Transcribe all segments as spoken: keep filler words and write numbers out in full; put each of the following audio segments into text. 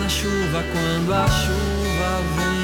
na chuva quando a chuva vem.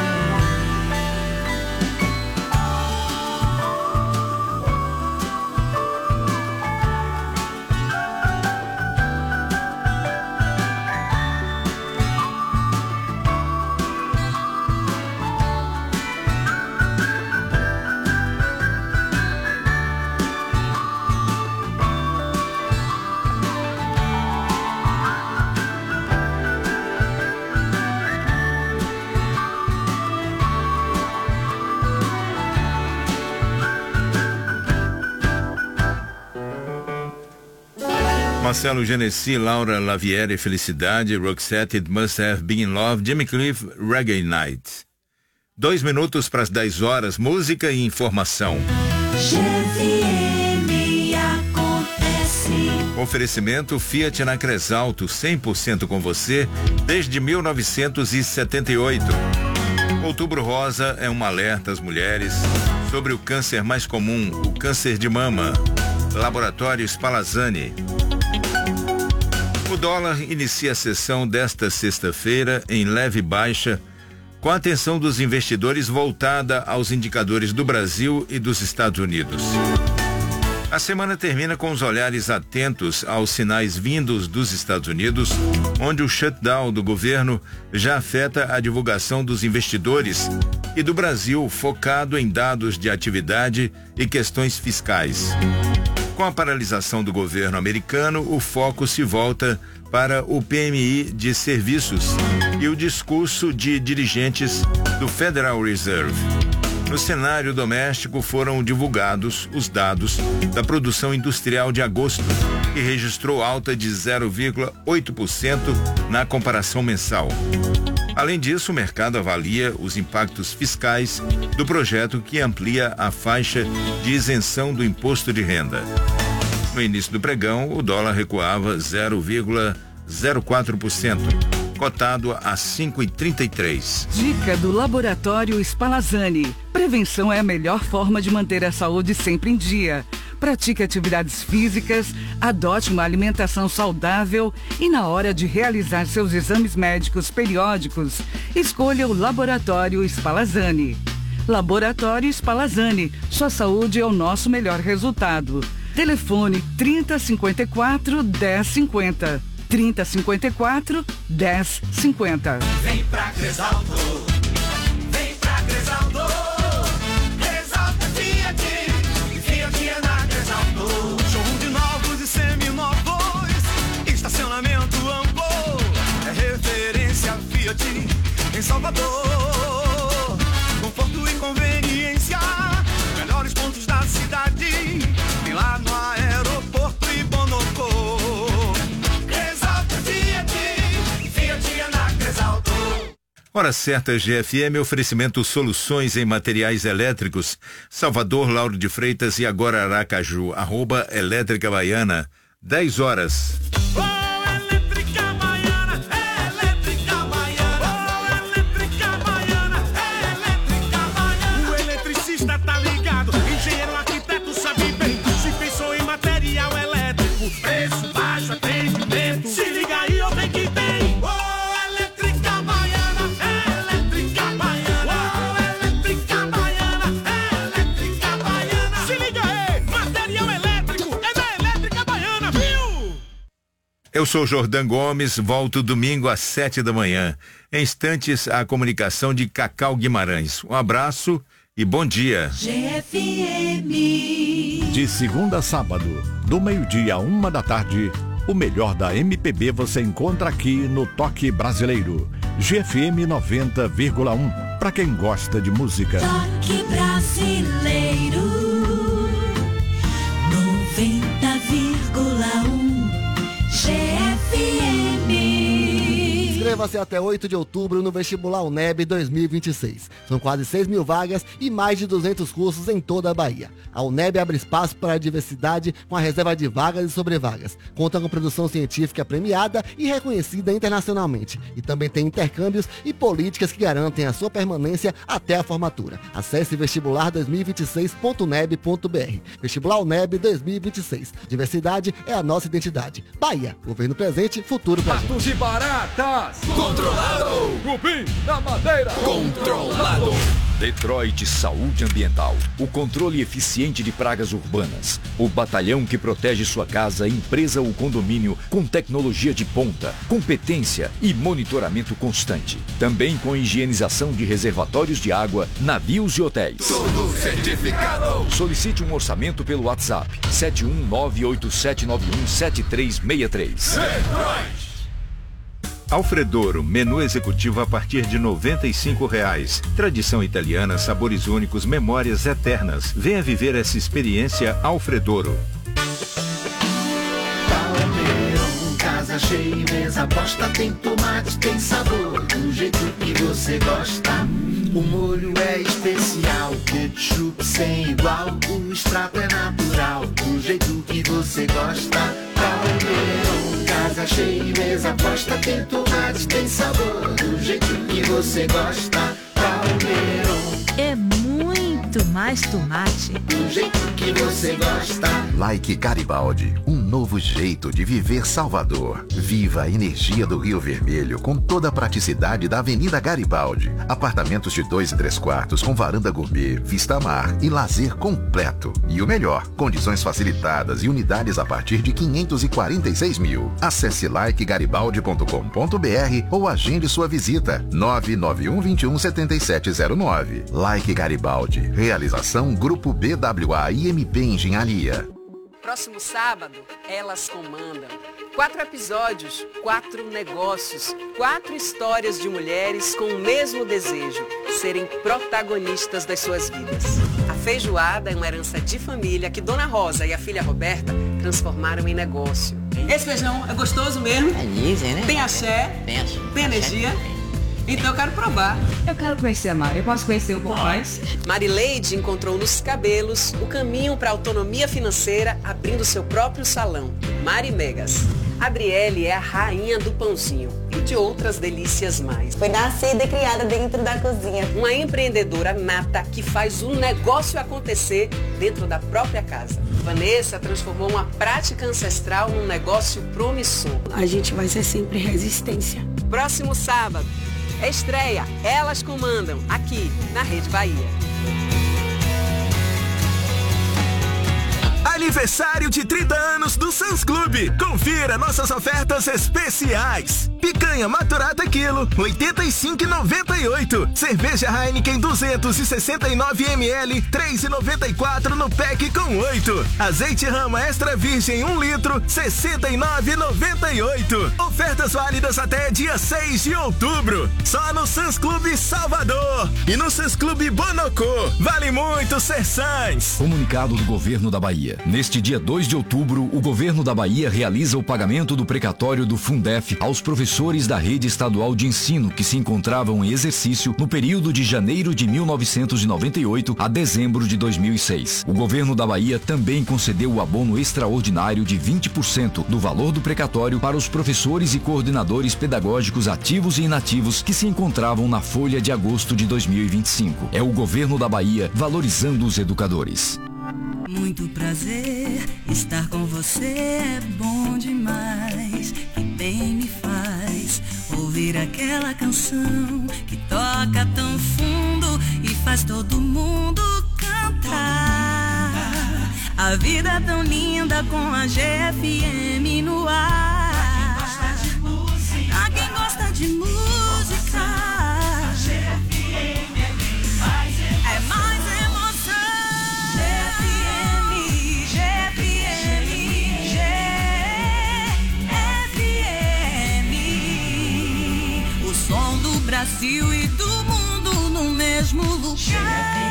Marcelo Genesi, Laura Lavieri, Felicidade, Roxette, It Must Have Been in Love, Jimmy Cliff, Reggae Night. Dois minutos para as dez horas, música e informação. G F M acontece. Oferecimento Fiat na Cresalto, cem por cento com você desde mil novecentos e setenta e oito. Outubro Rosa é um alerta às mulheres sobre o câncer mais comum, o câncer de mama. Laboratório Spallanzani. O dólar inicia a sessão desta sexta-feira em leve baixa, com a atenção dos investidores voltada aos indicadores do Brasil e dos Estados Unidos. A semana termina com os olhares atentos aos sinais vindos dos Estados Unidos, onde o shutdown do governo já afeta a divulgação dos investidores, e do Brasil focado em dados de atividade e questões fiscais. Com a paralisação do governo americano, o foco se volta para o P M I de serviços e o discurso de dirigentes do Federal Reserve. No cenário doméstico foram divulgados os dados da produção industrial de agosto, que registrou alta de zero vírgula oito por cento na comparação mensal. Além disso, o mercado avalia os impactos fiscais do projeto que amplia a faixa de isenção do imposto de renda. No início do pregão, o dólar recuava zero vírgula zero quatro por cento, cotado a cinco reais e trinta e três centavos. Dica do Laboratório Spallanzani. Prevenção é a melhor forma de manter a saúde sempre em dia. Pratique atividades físicas, adote uma alimentação saudável e, na hora de realizar seus exames médicos periódicos, escolha o Laboratório Spallanzani. Laboratório Spallanzani. Sua saúde é o nosso melhor resultado. Telefone trinta, cinquenta e quatro, dez, cinquenta. trinta, cinquenta e quatro, dez, cinquenta. Vem pra Cresalto. Vem pra Cresalto. Cresalto é Fiat. Fiat é na Cresalto. Showroom de novos e seminovos. Estacionamento amplo. É referência Fiat em Salvador. Conforto e conveniência. Melhores pontos da cidade. Tem lá no aeroporto e Bonocô. Hora certa, G F M, oferecimento soluções em materiais elétricos. Salvador, Lauro de Freitas e agora Aracaju, arroba Elétrica Baiana, dez horas. Preço baixo, atendimento. Se liga aí, eu tenho que tem. Oh, Elétrica Baiana, Elétrica Baiana. Oh, Elétrica Baiana, Elétrica Baiana. Se liga aí, material elétrico é da Elétrica Baiana, viu? Eu sou Jordan Gomes, volto domingo às sete da manhã. Em instantes, a comunicação de Cacau Guimarães. Um abraço e bom dia. G F M. De segunda a sábado, do meio-dia a uma da tarde, o melhor da M P B você encontra aqui no Toque Brasileiro. G F M noventa vírgula um, para quem gosta de música. Toque Brasileiro noventa vírgula um G F M. Inscreva-se até oito de outubro no Vestibular UNEB dois mil e vinte e seis. São quase seis mil vagas e mais de duzentos cursos em toda a Bahia. A UNEB abre espaço para a diversidade com a reserva de vagas e sobrevagas. Conta com produção científica premiada e reconhecida internacionalmente. E também tem intercâmbios e políticas que garantem a sua permanência até a formatura. Acesse vestibular dois mil e vinte e seis ponto uneb ponto br. Vestibular UNEB dois mil e vinte e seis. Diversidade é a nossa identidade. Bahia, governo presente, futuro pra gente. Patos e baratas! Controlado! Cupim na madeira! Controlado! Detroit Saúde Ambiental. O controle eficiente de pragas urbanas. O batalhão que protege sua casa, empresa ou condomínio com tecnologia de ponta, competência e monitoramento constante. Também com higienização de reservatórios de água, navios e hotéis. Tudo certificado! Solicite um orçamento pelo WhatsApp sete um nove oito sete nove um sete três seis três. Detroit! Alfredoro, menu executivo a partir de noventa e cinco reais. Tradição italiana, sabores únicos, memórias eternas. Venha viver essa experiência Alfredoro. Palmeirão, casa cheia e mesa posta, tem tomate, tem sabor, do jeito que você gosta. O molho é especial, ketchup sem igual, o extrato é natural, do jeito que você gosta. Palmeirão, casa cheia e mesa posta, tem tomate, tem sabor, do jeito que você gosta. Palmeirão é muito mais tomate, do jeito que você gosta. Like Garibaldi, um novo jeito de viver Salvador. Viva a energia do Rio Vermelho com toda a praticidade da Avenida Garibaldi. Apartamentos de dois e três quartos com varanda gourmet, vista mar e lazer completo. E o melhor, condições facilitadas e unidades a partir de quinhentos e quarenta e seis mil. Acesse like garibaldi ponto com ponto br ou agende sua visita nove nove um dois um sete sete zero nove. Like Garibaldi. Realização Grupo B W A I M P Engenharia. Próximo sábado, Elas Comandam. Quatro episódios, quatro negócios, quatro histórias de mulheres com o mesmo desejo, serem protagonistas das suas vidas. A feijoada é uma herança de família que Dona Rosa e a filha Roberta transformaram em negócio. Esse feijão é gostoso mesmo? É dizem, né? Tem axé, tem, axé. tem energia. Então eu quero provar. Eu quero conhecer a Mari. Eu posso conhecer um pouco mais? Marileide encontrou nos cabelos o caminho para a autonomia financeira, abrindo seu próprio salão, Mari Megas. Adriele é a rainha do pãozinho e de outras delícias mais. Foi nascida e criada dentro da cozinha. Uma empreendedora nata que faz o negócio acontecer dentro da própria casa. Vanessa transformou uma prática ancestral num negócio promissor. A gente vai ser sempre resistência. Próximo sábado, estreia Elas Comandam, aqui na Rede Bahia. Aniversário de trinta anos do Sans Clube. Confira nossas ofertas especiais. Picanha maturada quilo, oitenta e cinco reais e noventa e oito centavos. Cerveja Heineken duzentos e sessenta e nove mililitros, três reais e noventa e quatro centavos no pack com oito. Azeite Rama Extra Virgem um litro, sessenta e nove reais e noventa e oito centavos. Ofertas válidas até dia seis de outubro. Só no Sans Clube Salvador e no Sans Clube Bonocô. Vale muito ser Sans. Comunicado do Governo da Bahia. Neste dia dois de outubro, o Governo da Bahia realiza o pagamento do precatório do Fundef aos professores da rede estadual de ensino que se encontravam em exercício no período de janeiro de mil novecentos e noventa e oito a dezembro de dois mil e seis. O Governo da Bahia também concedeu o abono extraordinário de vinte por cento do valor do precatório para os professores e coordenadores pedagógicos ativos e inativos que se encontravam na folha de agosto de dois mil e vinte e cinco. É o Governo da Bahia valorizando os educadores. Muito prazer, estar com você é bom demais. Que bem me faz ouvir aquela canção que toca tão fundo e faz todo mundo cantar. A vida é tão linda com a G F M no ar. Pra quem gosta de música, a G F M é bem mais emoção. É mais emoção. Brasil e do mundo no mesmo lugar.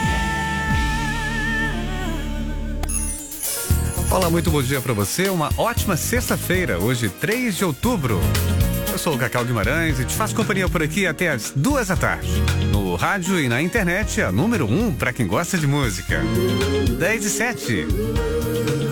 Olá, muito bom dia para você. Uma ótima sexta-feira, hoje três de outubro. Eu sou o Cacau Guimarães e te faço companhia por aqui até as duas da tarde. No rádio e na internet, a número um para quem gosta de música. dez e sete.